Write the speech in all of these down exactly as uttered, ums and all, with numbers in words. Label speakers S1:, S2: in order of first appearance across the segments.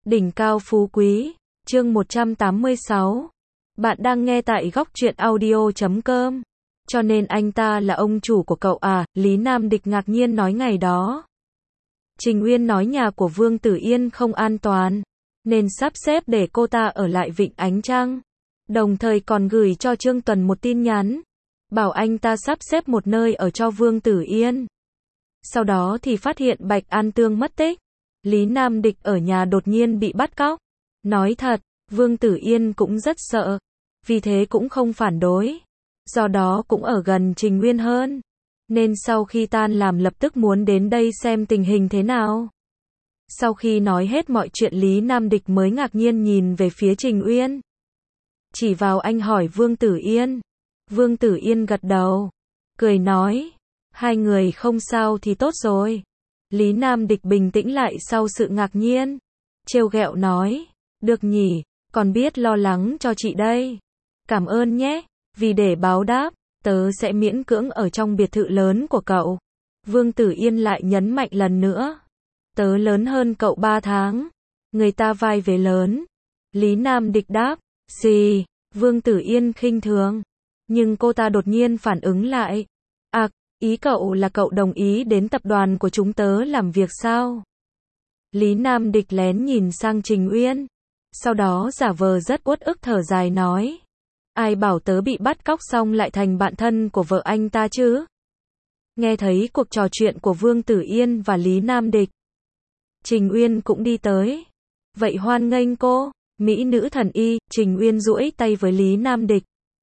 S1: Đỉnh cao phú quý, chương một trăm tám mươi sáu. Bạn đang nghe tại góc truyện audio chấm com. Cho nên anh ta là ông chủ của cậu à? Lý Nam Địch ngạc nhiên nói ngày đó. Trình Uyên nói nhà của Vương Tử Yên không an toàn, nên sắp xếp để cô ta ở lại Vịnh Ánh Trăng. Đồng thời còn gửi cho Trương Tuần một tin nhắn, bảo anh ta sắp xếp một nơi ở cho Vương Tử Yên. Sau đó thì phát hiện Bạch An Tương mất tích. Lý Nam Địch ở nhà đột nhiên bị bắt cóc. Nói thật, Vương Tử Yên cũng rất sợ, vì thế cũng không phản đối. Do đó cũng ở gần Trình Uyên hơn, nên sau khi tan làm lập tức muốn đến đây xem tình hình thế nào. Sau khi nói hết mọi chuyện, Lý Nam Địch mới ngạc nhiên nhìn về phía Trình Uyên. Chỉ vào anh hỏi Vương Tử Yên. Vương Tử Yên gật đầu, cười nói, hai người không sao thì tốt rồi. Lý Nam Địch bình tĩnh lại sau sự ngạc nhiên, trêu ghẹo nói, được nhỉ, còn biết lo lắng cho chị đây. Cảm ơn nhé, vì để báo đáp, tớ sẽ miễn cưỡng ở trong biệt thự lớn của cậu. Vương Tử Yên lại nhấn mạnh lần nữa, tớ lớn hơn cậu ba tháng, người ta vai vế lớn. Lý Nam Địch đáp, gì? Vương Tử Yên khinh thường, nhưng cô ta đột nhiên phản ứng lại, à, ý cậu là cậu đồng ý đến tập đoàn của chúng tớ làm việc sao? Lý Nam Địch lén nhìn sang Trình Uyên, sau đó giả vờ rất uất ức thở dài nói, ai bảo tớ bị bắt cóc xong lại thành bạn thân của vợ anh ta chứ? Nghe thấy cuộc trò chuyện của Vương Tử Yên và Lý Nam Địch, Trình Uyên cũng đi tới. Vậy hoan nghênh cô, mỹ nữ thần y. Trình Uyên duỗi tay với Lý Nam Địch.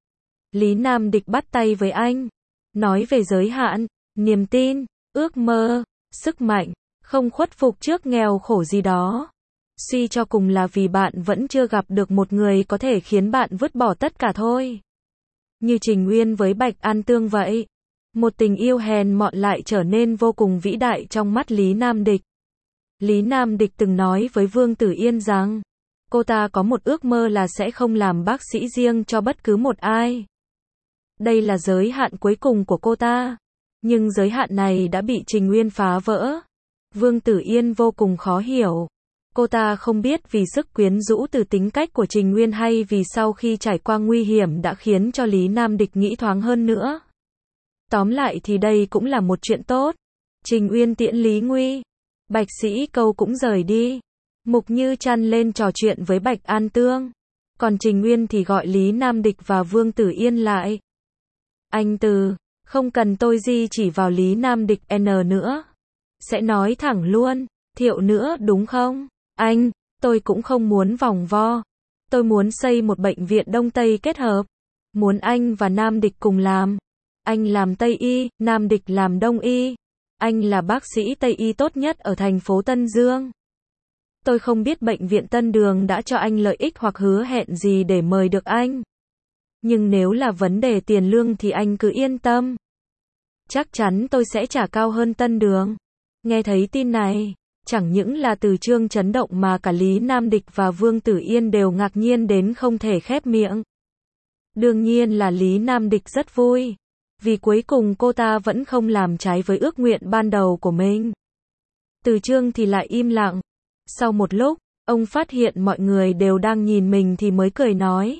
S1: Lý Nam Địch bắt tay với anh, nói về giới hạn, niềm tin, ước mơ, sức mạnh, không khuất phục trước nghèo khổ gì đó. Suy cho cùng là vì bạn vẫn chưa gặp được một người có thể khiến bạn vứt bỏ tất cả thôi. Như Trình Uyên với Bạch An Tương vậy. Một tình yêu hèn mọn lại trở nên vô cùng vĩ đại trong mắt Lý Nam Địch. Lý Nam Địch từng nói với Vương Tử Yên rằng, cô ta có một ước mơ là sẽ không làm bác sĩ riêng cho bất cứ một ai. Đây là giới hạn cuối cùng của cô ta. Nhưng giới hạn này đã bị Trình Uyên phá vỡ. Vương Tử Yên vô cùng khó hiểu. Cô ta không biết vì sức quyến rũ từ tính cách của Trình Uyên hay vì sau khi trải qua nguy hiểm đã khiến cho Lý Nam Địch nghĩ thoáng hơn nữa. Tóm lại thì đây cũng là một chuyện tốt. Trình Uyên tiễn Lý Nguy, Bạch Sĩ Câu cũng rời đi. Mục Như Trăn lên trò chuyện với Bạch An Tương. Còn Trình Uyên thì gọi Lý Nam Địch và Vương Tử Yên lại. Anh Từ, không cần tôi di chỉ vào Lý Nam Địch N nữa. Sẽ nói thẳng luôn, Thiệu nữa đúng không? Anh, tôi cũng không muốn vòng vo. Tôi muốn xây một bệnh viện Đông Tây kết hợp. Muốn anh và Nam Địch cùng làm. Anh làm Tây Y, Nam Địch làm Đông Y. Anh là bác sĩ Tây Y tốt nhất ở thành phố Tân Dương. Tôi không biết bệnh viện Tân Đường đã cho anh lợi ích hoặc hứa hẹn gì để mời được anh. Nhưng nếu là vấn đề tiền lương thì anh cứ yên tâm. Chắc chắn tôi sẽ trả cao hơn Tân Đường. Nghe thấy tin này, chẳng những là Từ Chương chấn động mà cả Lý Nam Địch và Vương Tử Yên đều ngạc nhiên đến không thể khép miệng. Đương nhiên là Lý Nam Địch rất vui, vì cuối cùng cô ta vẫn không làm trái với ước nguyện ban đầu của mình. Từ Chương thì lại im lặng. Sau một lúc, ông phát hiện mọi người đều đang nhìn mình thì mới cười nói.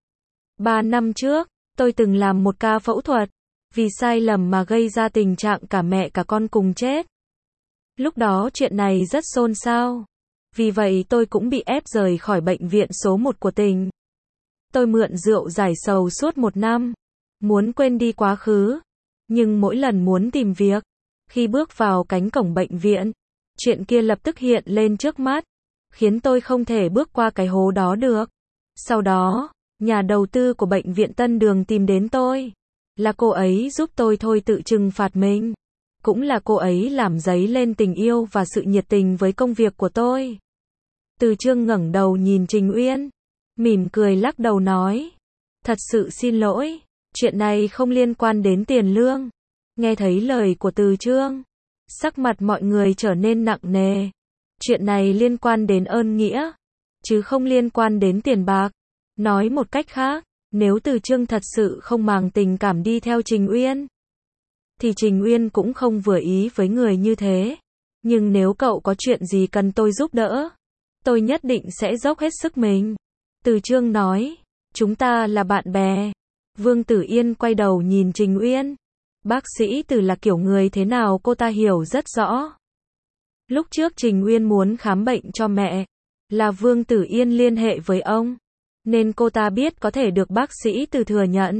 S1: Ba năm trước, tôi từng làm một ca phẫu thuật, vì sai lầm mà gây ra tình trạng cả mẹ cả con cùng chết. Lúc đó chuyện này rất xôn xao. Vì vậy tôi cũng bị ép rời khỏi bệnh viện số một của tỉnh. Tôi mượn rượu giải sầu suốt một năm, muốn quên đi quá khứ. Nhưng mỗi lần muốn tìm việc, khi bước vào cánh cổng bệnh viện, chuyện kia lập tức hiện lên trước mắt, khiến tôi không thể bước qua cái hố đó được. Sau đó, nhà đầu tư của bệnh viện Tân Đường tìm đến tôi. Là cô ấy giúp tôi thôi tự trừng phạt mình. Cũng là cô ấy làm dấy lên tình yêu và sự nhiệt tình với công việc của tôi. Từ Chương ngẩng đầu nhìn Trình Uyên, mỉm cười lắc đầu nói, thật sự xin lỗi, chuyện này không liên quan đến tiền lương. Nghe thấy lời của Từ Chương, sắc mặt mọi người trở nên nặng nề. Chuyện này liên quan đến ơn nghĩa, chứ không liên quan đến tiền bạc. Nói một cách khác, nếu Từ Chương thật sự không màng tình cảm đi theo Trình Uyên, thì Trình Uyên cũng không vừa ý với người như thế. Nhưng nếu cậu có chuyện gì cần tôi giúp đỡ, tôi nhất định sẽ dốc hết sức mình. Từ Chương nói, chúng ta là bạn bè. Vương Tử Yên quay đầu nhìn Trình Uyên. Bác sĩ Từ là kiểu người thế nào cô ta hiểu rất rõ. Lúc trước Trình Uyên muốn khám bệnh cho mẹ, là Vương Tử Yên liên hệ với ông, nên cô ta biết có thể được bác sĩ Từ thừa nhận.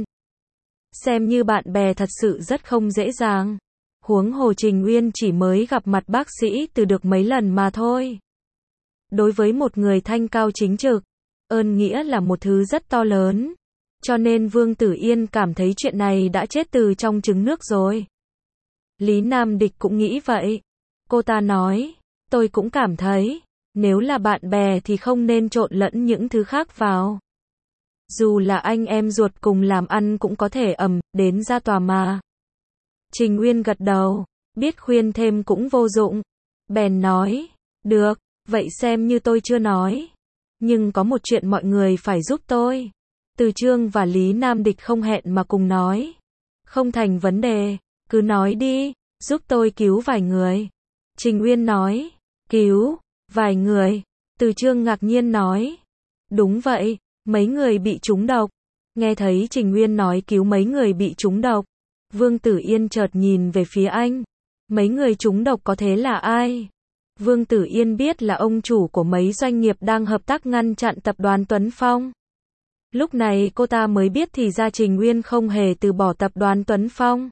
S1: Xem như bạn bè thật sự rất không dễ dàng. Huống hồ Trình Uyên chỉ mới gặp mặt bác sĩ Từ được mấy lần mà thôi. Đối với một người thanh cao chính trực, ơn nghĩa là một thứ rất to lớn. Cho nên Vương Tử Yên cảm thấy chuyện này đã chết từ trong trứng nước rồi. Lý Nam Địch cũng nghĩ vậy. Cô ta nói, tôi cũng cảm thấy, nếu là bạn bè thì không nên trộn lẫn những thứ khác vào. Dù là anh em ruột cùng làm ăn cũng có thể ầm đến ra tòa mà. Trình Uyên gật đầu, biết khuyên thêm cũng vô dụng. Bèn nói, được, vậy xem như tôi chưa nói. Nhưng có một chuyện mọi người phải giúp tôi. Từ Chương và Lý Nam Địch không hẹn mà cùng nói. Không thành vấn đề, cứ nói đi, giúp tôi cứu vài người. Trình Uyên nói, cứu, vài người. Từ Chương ngạc nhiên nói, đúng vậy, mấy người bị trúng độc. Nghe thấy Trình Uyên nói cứu mấy người bị trúng độc, Vương Tử Yên chợt nhìn về phía anh. Mấy người trúng độc có thế là ai? Vương Tử Yên biết là ông chủ của mấy doanh nghiệp đang hợp tác ngăn chặn tập đoàn Tuấn Phong. Lúc này cô ta mới biết thì ra Trình Uyên không hề từ bỏ tập đoàn Tuấn Phong.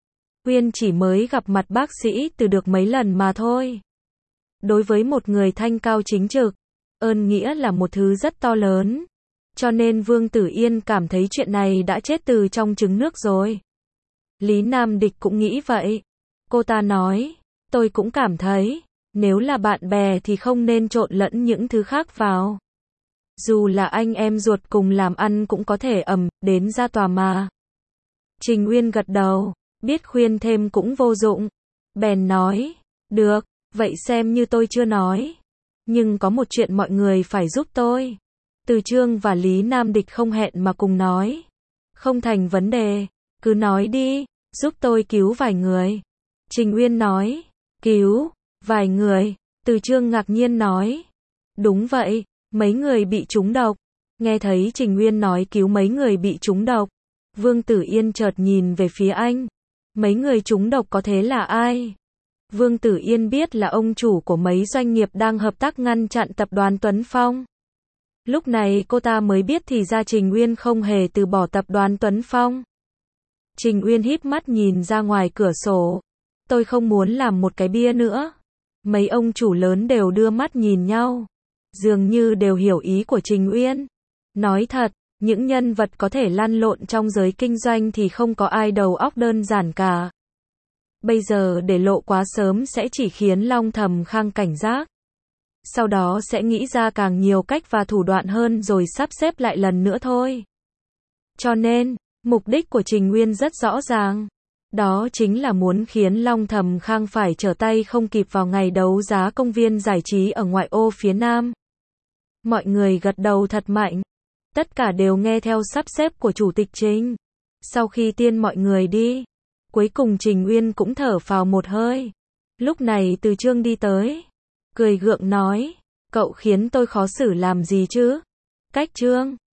S1: Uyên chỉ mới gặp mặt bác sĩ Từ được mấy lần mà thôi. Đối với một người thanh cao chính trực, ơn nghĩa là một thứ rất to lớn. Cho nên Vương Tử Yên cảm thấy chuyện này đã chết từ trong trứng nước rồi. Lý Nam Địch cũng nghĩ vậy. Cô ta nói, tôi cũng cảm thấy, nếu là bạn bè thì không nên trộn lẫn những thứ khác vào. Dù là anh em ruột cùng làm ăn cũng có thể ầm đến ra tòa mà. Trình Uyên gật đầu, biết khuyên thêm cũng vô dụng. Bèn nói, được, vậy xem như tôi chưa nói. Nhưng có một chuyện mọi người phải giúp tôi. Từ Chương và Lý Nam Địch không hẹn mà cùng nói. Không thành vấn đề, cứ nói đi, giúp tôi cứu vài người. Trình Uyên nói, cứu, vài người. Từ Chương ngạc nhiên nói, đúng vậy, mấy người bị trúng độc. Nghe thấy Trình Uyên nói cứu mấy người bị trúng độc, Vương Tử Yên chợt nhìn về phía anh. Mấy người trúng độc có thế là ai? Vương Tử Yên biết là ông chủ của mấy doanh nghiệp đang hợp tác ngăn chặn tập đoàn Tuấn Phong. Lúc này cô ta mới biết thì ra Trình Uyên không hề từ bỏ tập đoàn Tuấn Phong. Trình Uyên híp mắt nhìn ra ngoài cửa sổ. Tôi không muốn làm một cái bia nữa. Mấy ông chủ lớn đều đưa mắt nhìn nhau. Dường như đều hiểu ý của Trình Uyên. Nói thật, những nhân vật có thể lăn lộn trong giới kinh doanh thì không có ai đầu óc đơn giản cả. Bây giờ để lộ quá sớm sẽ chỉ khiến Long Thầm Khang cảnh giác. Sau đó sẽ nghĩ ra càng nhiều cách và thủ đoạn hơn rồi sắp xếp lại lần nữa thôi. Cho nên, mục đích của Trình Uyên rất rõ ràng. Đó chính là muốn khiến Long Thầm Khang phải trở tay không kịp vào ngày đấu giá công viên giải trí ở ngoại ô phía Nam. Mọi người gật đầu thật mạnh. Tất cả đều nghe theo sắp xếp của Chủ tịch Trình. Sau khi tiên mọi người đi, cuối cùng Trình Uyên cũng thở phào một hơi. Lúc này Từ Chương đi tới, cười gượng nói, cậu khiến tôi khó xử làm gì chứ? Cách Chương.